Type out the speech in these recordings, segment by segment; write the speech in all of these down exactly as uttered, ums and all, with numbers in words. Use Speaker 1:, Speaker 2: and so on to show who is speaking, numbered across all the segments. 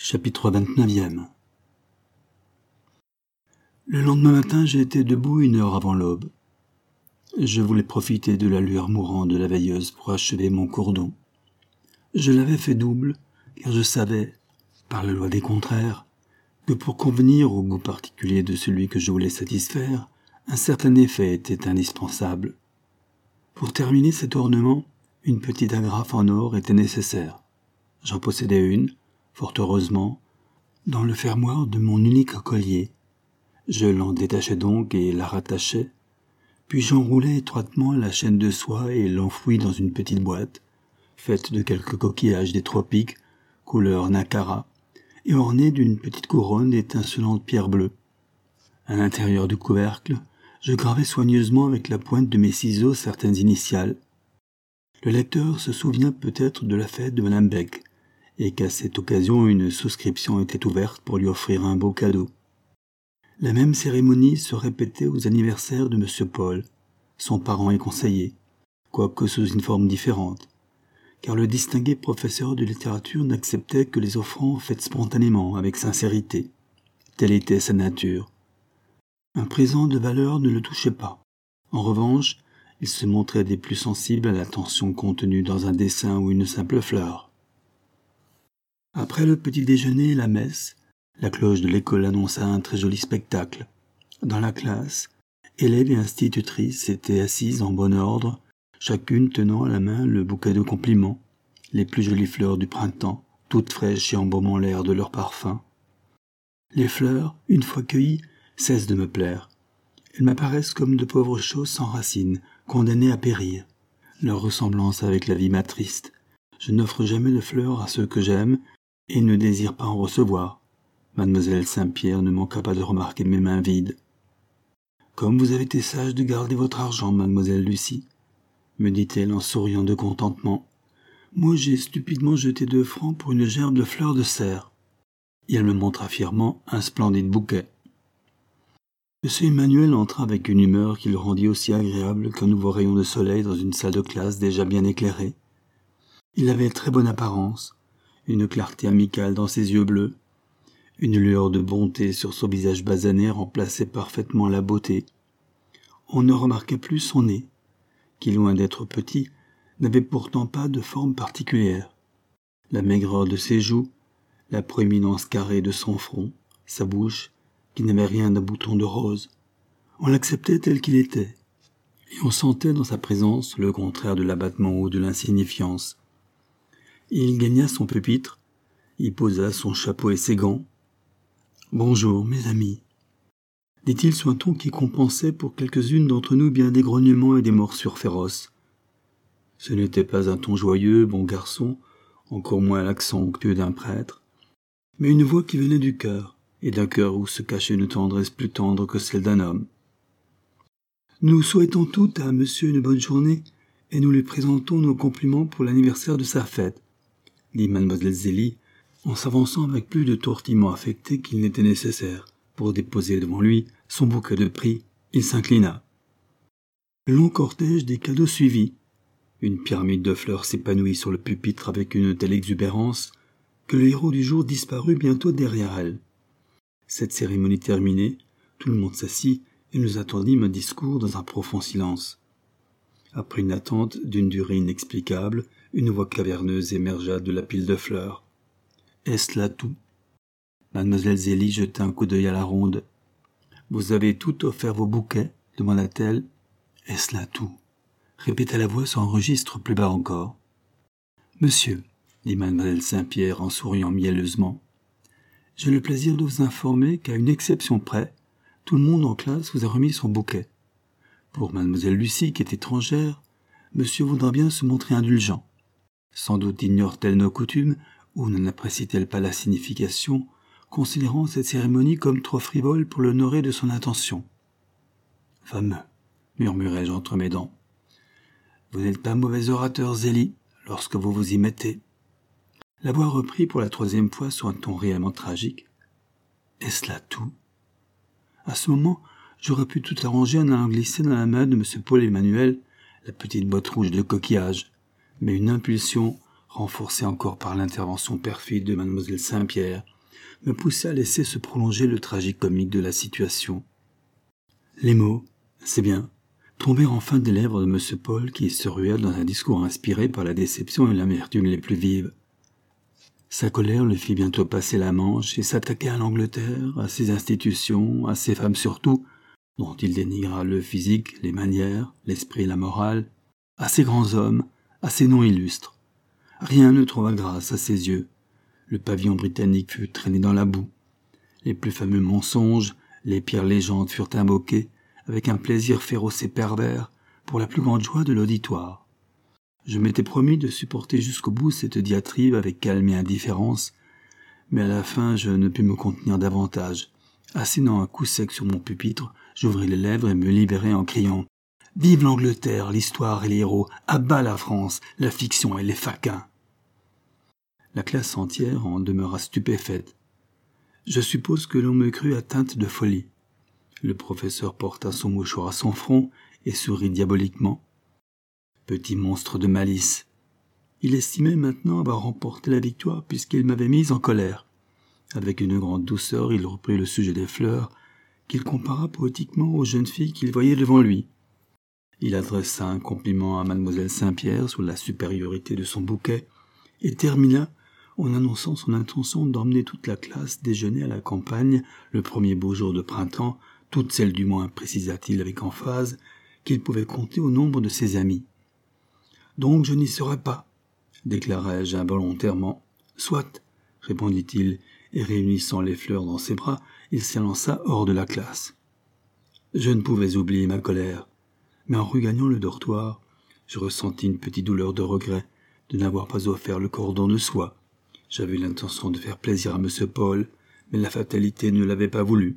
Speaker 1: Chapitre vingt-neuf. Le lendemain matin, j'ai été debout une heure avant l'aube. Je voulais profiter de la lueur mourante de la veilleuse pour achever mon cordon. Je l'avais fait double, car je savais, par la loi des contraires, que pour convenir au goût particulier de celui que je voulais satisfaire, un certain effet était indispensable. Pour terminer cet ornement, une petite agrafe en or était nécessaire. J'en possédais une, fort heureusement, dans le fermoir de mon unique collier. Je l'en détachai donc et la rattachai, puis j'enroulai étroitement la chaîne de soie et l'enfouis dans une petite boîte, faite de quelques coquillages des tropiques, couleur nacara, et ornée d'une petite couronne d'étincelantes pierres bleues. À l'intérieur du couvercle, je gravai soigneusement avec la pointe de mes ciseaux certaines initiales. Le lecteur se souvient peut-être de la fête de Madame Beck, et qu'à cette occasion une souscription était ouverte pour lui offrir un beau cadeau. La même cérémonie se répétait aux anniversaires de Monsieur Paul, son parent et conseiller, quoique sous une forme différente, car le distingué professeur de littérature n'acceptait que les offrandes faites spontanément, avec sincérité. Telle était sa nature. Un présent de valeur ne le touchait pas. En revanche, il se montrait des plus sensibles à l'attention contenue dans un dessin ou une simple fleur. Après le petit déjeuner et la messe, la cloche de l'école annonça un très joli spectacle. Dans la classe, élèves et institutrices étaient assises en bon ordre, chacune tenant à la main le bouquet de compliments, les plus jolies fleurs du printemps, toutes fraîches et embaumant l'air de leur parfum. Les fleurs, une fois cueillies, cessent de me plaire. Elles m'apparaissent comme de pauvres choses sans racines, condamnées à périr. Leur ressemblance avec la vie m'attriste. Je n'offre jamais de fleurs à ceux que j'aime, et ne désire pas en recevoir. Mademoiselle Saint-Pierre ne manqua pas de remarquer mes mains vides. « Comme vous avez été sage de garder votre argent, mademoiselle Lucie, » me dit-elle en souriant de contentement. « Moi, j'ai stupidement jeté deux francs pour une gerbe de fleurs de serre. » Et elle me montra fièrement un splendide bouquet. Monsieur Emmanuel entra avec une humeur qui le rendit aussi agréable qu'un nouveau rayon de soleil dans une salle de classe déjà bien éclairée. Il avait très bonne apparence, une clarté amicale dans ses yeux bleus, une lueur de bonté sur son visage basané remplaçait parfaitement la beauté. On ne remarquait plus son nez, qui, loin d'être petit, n'avait pourtant pas de forme particulière. La maigreur de ses joues, la proéminence carrée de son front, sa bouche, qui n'avait rien d'un bouton de rose. On l'acceptait tel qu'il était, et on sentait dans sa présence le contraire de l'abattement ou de l'insignifiance. Il gagna son pupitre, y posa son chapeau et ses gants. « Bonjour, mes amis », dit-il sur un ton qui compensait pour quelques-unes d'entre nous bien des grognements et des morsures féroces. Ce n'était pas un ton joyeux, bon garçon, encore moins l'accent onctueux d'un prêtre, mais une voix qui venait du cœur, et d'un cœur où se cachait une tendresse plus tendre que celle d'un homme. « Nous souhaitons toutes à monsieur une bonne journée, et nous lui présentons nos compliments pour l'anniversaire de sa fête, » dit mademoiselle Zélie, en s'avançant avec plus de tortillement affecté qu'il n'était nécessaire. Pour déposer devant lui son bouquet de prix, il s'inclina. Le long cortège des cadeaux suivit. Une pyramide de fleurs s'épanouit sur le pupitre avec une telle exubérance que le héros du jour disparut bientôt derrière elle. Cette cérémonie terminée, tout le monde s'assit et nous attendîmes un discours dans un profond silence. Après une attente d'une durée inexplicable, une voix caverneuse émergea de la pile de fleurs. « Est-ce là tout ?» Mademoiselle Zélie jeta un coup d'œil à la ronde. « Vous avez tout offert vos bouquets ?» demanda-t-elle. « Est-ce là tout ?» répéta la voix sur un registre plus bas encore. « Monsieur, » dit mademoiselle Saint-Pierre en souriant mielleusement, « j'ai le plaisir de vous informer qu'à une exception près, tout le monde en classe vous a remis son bouquet. Pour mademoiselle Lucie, qui est étrangère, monsieur voudra bien se montrer indulgent. Sans doute ignore-t-elle nos coutumes, ou n'en apprécie-t-elle pas la signification, considérant cette cérémonie comme trop frivole pour l'honorer de son intention. »« Fameux, » murmurai-je entre mes dents. « Vous n'êtes pas mauvais orateur, Zélie, lorsque vous vous y mettez. » La voix reprit pour la troisième fois sur un ton réellement tragique. « Est-ce là tout ?» À ce moment, j'aurais pu tout arranger en allant glisser dans la main de M. Paul Emmanuel la petite boîte rouge de coquillage, mais une impulsion, renforcée encore par l'intervention perfide de mademoiselle Saint-Pierre, me poussait à laisser se prolonger le tragique-comique de la situation. Les mots, c'est bien, tombèrent enfin des lèvres de M. Paul qui se rua dans un discours inspiré par la déception et l'amertume les plus vives. Sa colère le fit bientôt passer la Manche et s'attaquer à l'Angleterre, à ses institutions, à ses femmes surtout, dont il dénigra le physique, les manières, l'esprit et la morale, à ses grands hommes, à ses noms illustres. Rien ne trouva grâce à ses yeux. Le pavillon britannique fut traîné dans la boue. Les plus fameux mensonges, les pires légendes furent invoquées, avec un plaisir féroce et pervers, pour la plus grande joie de l'auditoire. Je m'étais promis de supporter jusqu'au bout cette diatribe avec calme et indifférence, mais à la fin je ne pus me contenir davantage. Assénant un coup sec sur mon pupitre, j'ouvris les lèvres et me libérai en criant « Vive l'Angleterre, l'histoire et les héros, à bas la France, la fiction et les faquins !» La classe entière en demeura stupéfaite. Je suppose que l'on me crut atteinte de folie. Le professeur porta son mouchoir à son front et sourit diaboliquement. Petit monstre de malice. Il estimait maintenant avoir remporté la victoire puisqu'il m'avait mise en colère. Avec une grande douceur, il reprit le sujet des fleurs, qu'il compara poétiquement aux jeunes filles qu'il voyait devant lui. Il adressa un compliment à mademoiselle Saint-Pierre sur la supériorité de son bouquet, et termina en annonçant son intention d'emmener toute la classe déjeuner à la campagne le premier beau jour de printemps, toutes celles du moins, précisa-t-il avec emphase, qu'il pouvait compter au nombre de ses amis. « Donc je n'y serai pas, » déclarai-je involontairement. « Soit, » répondit-il, et réunissant les fleurs dans ses bras, il s'élança hors de la classe. Je ne pouvais oublier ma colère, mais en regagnant le dortoir, je ressentis une petite douleur de regret de n'avoir pas offert le cordon de soie. J'avais l'intention de faire plaisir à M. Paul, mais la fatalité ne l'avait pas voulu.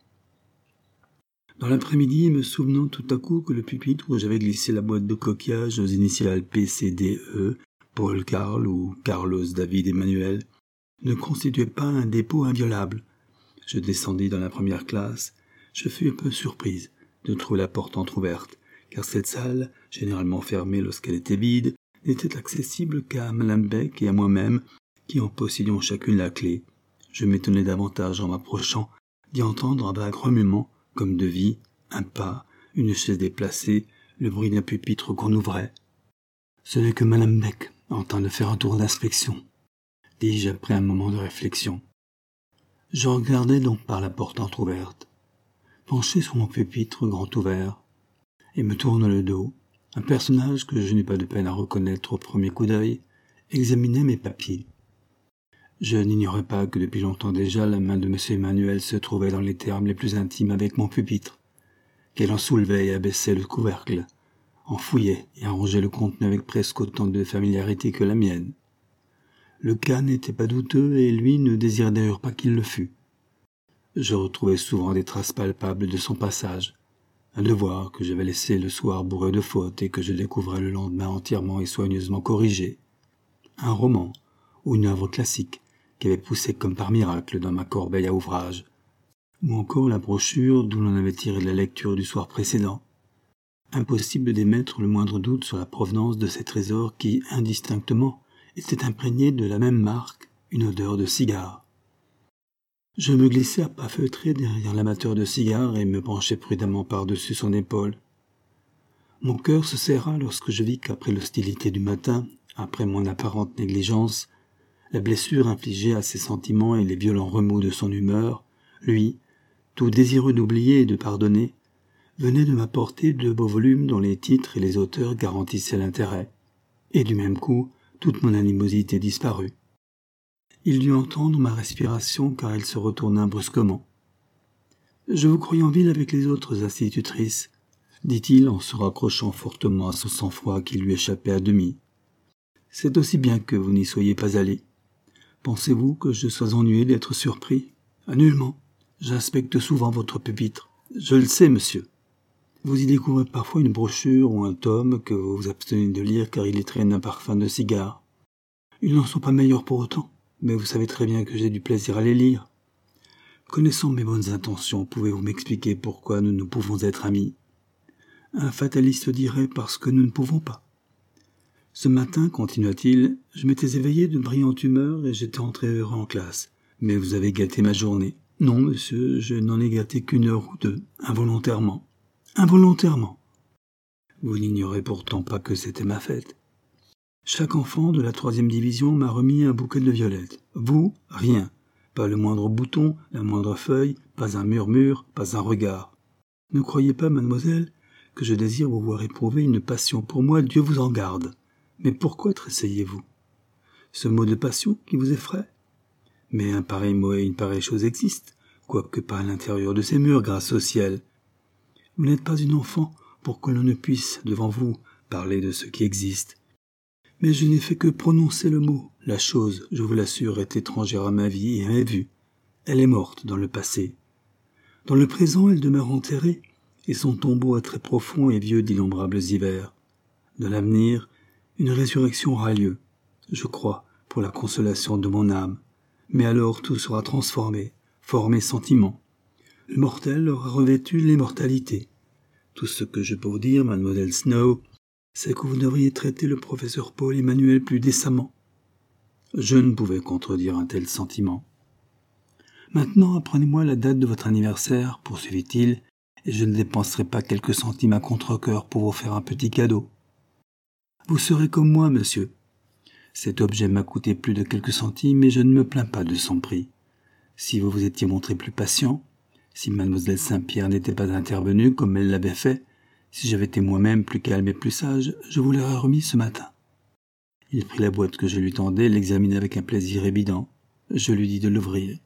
Speaker 1: Dans l'après-midi, me souvenant tout à coup que le pupitre où j'avais glissé la boîte de coquillages aux initiales P C D E, Paul Karl ou Carlos David Emmanuel, ne constituait pas un dépôt inviolable. Je descendis dans la première classe. Je fus un peu surprise de trouver la porte entr'ouverte, car cette salle, généralement fermée lorsqu'elle était vide, n'était accessible qu'à Madame Beck et à moi-même, qui en possédions chacune la clé. Je m'étonnais davantage en m'approchant d'y entendre un vague remuement, comme de vie, un pas, une chaise déplacée, le bruit d'un pupitre qu'on ouvrait. « Ce n'est que Madame Beck, en train de faire un tour d'inspection, » dis-je après un moment de réflexion. Je regardais donc par la porte entr'ouverte, penché sur mon pupitre grand ouvert, et me tourne le dos. Un personnage que je n'eus pas de peine à reconnaître au premier coup d'œil examinait mes papiers. Je n'ignorais pas que depuis longtemps déjà la main de M. Emmanuel se trouvait dans les termes les plus intimes avec mon pupitre, qu'elle en soulevait et abaissait le couvercle, en fouillait et arrangeait le contenu avec presque autant de familiarité que la mienne. Le cas n'était pas douteux et lui ne désirait d'ailleurs pas qu'il le fût. Je retrouvais souvent des traces palpables de son passage, un devoir que j'avais laissé le soir bourré de fautes et que je découvrais le lendemain entièrement et soigneusement corrigé. Un roman ou une œuvre classique qui avait poussé comme par miracle dans ma corbeille à ouvrage, ou encore la brochure d'où l'on avait tiré la lecture du soir précédent. Impossible d'émettre le moindre doute sur la provenance de ces trésors qui, indistinctement, étaient imprégnés de la même marque, une odeur de cigare. Je me glissai à pas feutrés derrière l'amateur de cigares et me penchai prudemment par-dessus son épaule. Mon cœur se serra lorsque je vis qu'après l'hostilité du matin, après mon apparente négligence, la blessure infligée à ses sentiments et les violents remous de son humeur, lui, tout désireux d'oublier et de pardonner, venait de m'apporter deux beaux volumes dont les titres et les auteurs garantissaient l'intérêt, et du même coup, toute mon animosité disparut. Il dut entendre ma respiration car elle se retourna brusquement. « Je vous croyais en ville avec les autres institutrices, » dit-il en se raccrochant fortement à son sang-froid qui lui échappait à demi. « C'est aussi bien que vous n'y soyez pas allé. Pensez-vous que je sois ennuyé d'être surpris ? Nullement. J'inspecte souvent votre pupitre. Je le sais, monsieur. Vous y découvrez parfois une brochure ou un tome que vous vous abstenez de lire car il y traîne un parfum de cigare. Ils n'en sont pas meilleurs pour autant, mais vous savez très bien que j'ai du plaisir à les lire. Connaissant mes bonnes intentions, pouvez-vous m'expliquer pourquoi nous ne pouvons être amis ? Un fataliste dirait parce que nous ne pouvons pas. Ce matin, continua-t-il, je m'étais éveillé de brillante humeur et j'étais entré heureux en classe. Mais vous avez gâté ma journée. Non, monsieur, je n'en ai gâté qu'une heure ou deux, involontairement. Involontairement. Vous n'ignorez pourtant pas que c'était ma fête. Chaque enfant de la troisième division m'a remis un bouquet de violettes. Vous, rien. Pas le moindre bouton, la moindre feuille, pas un murmure, pas un regard. Ne croyez pas, mademoiselle, que je désire vous voir éprouver une passion pour moi, Dieu vous en garde. Mais pourquoi tressaillez-vous? Ce mot de passion qui vous effraie? Mais un pareil mot et une pareille chose existent, quoique pas à l'intérieur de ces murs, grâce au ciel. Vous n'êtes pas une enfant pour que l'on ne puisse, devant vous, parler de ce qui existe. Mais je n'ai fait que prononcer le mot. La chose, je vous l'assure, est étrangère à ma vie et à mes vues. Elle est morte dans le passé. Dans le présent, elle demeure enterrée, et son tombeau est très profond et vieux d'innombrables hivers. De l'avenir, une résurrection aura lieu, je crois, pour la consolation de mon âme. Mais alors tout sera transformé, formé sentiment. Le mortel aura revêtu l'immortalité. Tout ce que je peux vous dire, mademoiselle Snow, c'est que vous devriez traiter le professeur Paul Emmanuel plus décemment. Je ne pouvais contredire un tel sentiment. Maintenant, apprenez-moi la date de votre anniversaire, poursuivit-il, et je ne dépenserai pas quelques centimes à contre-cœur pour vous faire un petit cadeau. Vous serez comme moi, monsieur. Cet objet m'a coûté plus de quelques centimes, et je ne me plains pas de son prix. Si vous vous étiez montré plus patient, si mademoiselle Saint-Pierre n'était pas intervenue comme elle l'avait fait, si j'avais été moi-même plus calme et plus sage, je vous l'aurais remis ce matin. Il prit la boîte que je lui tendais et l'examina avec un plaisir évident. Je lui dis de l'ouvrir.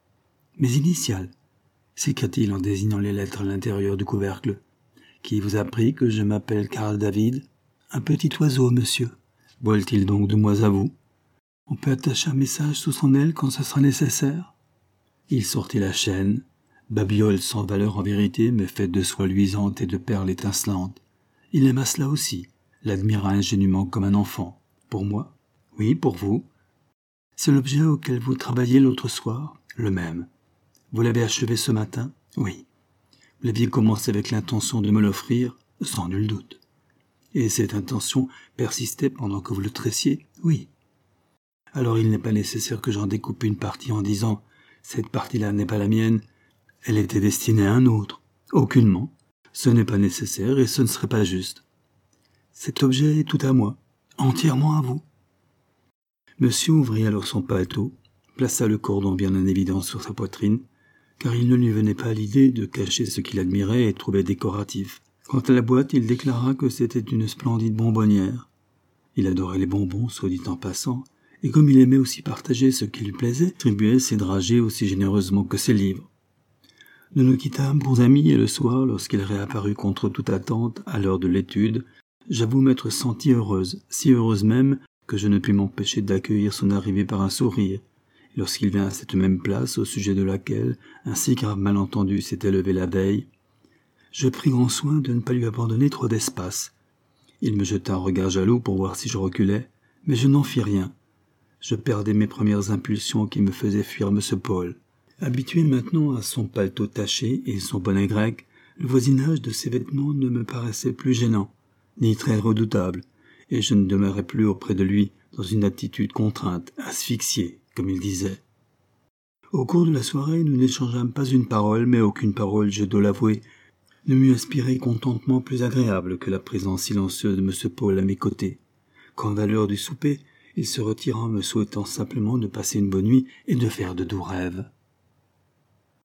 Speaker 1: « Mes initiales » s'écria-t-il en désignant les lettres à l'intérieur du couvercle. « Qui vous a appris que je m'appelle Karl David ?»« Un petit oiseau, monsieur. » « Vole-t-il donc de moi à vous ? On peut attacher un message sous son aile quand ce sera nécessaire ?» Il sortit la chaîne, babiole sans valeur en vérité, mais faite de soie luisante et de perles étincelantes. Il aima cela aussi, l'admira ingénument comme un enfant. « Pour moi ? » ?»« Oui, pour vous. »« C'est l'objet auquel vous travailliez l'autre soir ?»« Le même. »« Vous l'avez achevé ce matin ?»« Oui. »« Vous l'aviez commencé avec l'intention de me l'offrir ?»« Sans nul doute. » Et cette intention persistait pendant que vous le tressiez? Oui. Alors il n'est pas nécessaire que j'en découpe une partie en disant « Cette partie-là n'est pas la mienne, elle était destinée à un autre. » Aucunement. Ce n'est pas nécessaire et ce ne serait pas juste. Cet objet est tout à moi, entièrement à vous. Monsieur ouvrit alors son paletot, plaça le cordon bien en évidence sur sa poitrine, car il ne lui venait pas l'idée de cacher ce qu'il admirait et trouvait décoratif. Quant à la boîte, il déclara que c'était une splendide bonbonnière. Il adorait les bonbons, soit dit en passant, et comme il aimait aussi partager ce qui lui plaisait, distribuait ses dragées aussi généreusement que ses livres. Nous nous quittâmes bons amis, et le soir, lorsqu'il réapparut contre toute attente à l'heure de l'étude, j'avoue m'être sentie heureuse, si heureuse même que je ne pus m'empêcher d'accueillir son arrivée par un sourire, et lorsqu'il vint à cette même place au sujet de laquelle un si grave malentendu s'était levé la veille, je pris grand soin de ne pas lui abandonner trop d'espace. Il me jeta un regard jaloux pour voir si je reculais, mais je n'en fis rien. Je perdais mes premières impulsions qui me faisaient fuir M. Paul. Habitué maintenant à son paletot taché et son bonnet grec, le voisinage de ses vêtements ne me paraissait plus gênant, ni très redoutable, et je ne demeurais plus auprès de lui dans une attitude contrainte, asphyxiée, comme il disait. Au cours de la soirée, nous n'échangeâmes pas une parole, mais aucune parole, je dois l'avouer, ne m'eût inspiré contentement plus agréable que la présence silencieuse de M. Paul à mes côtés. Quand vint l'heure du souper, il se retira en me souhaitant simplement de passer une bonne nuit et de faire de doux rêves.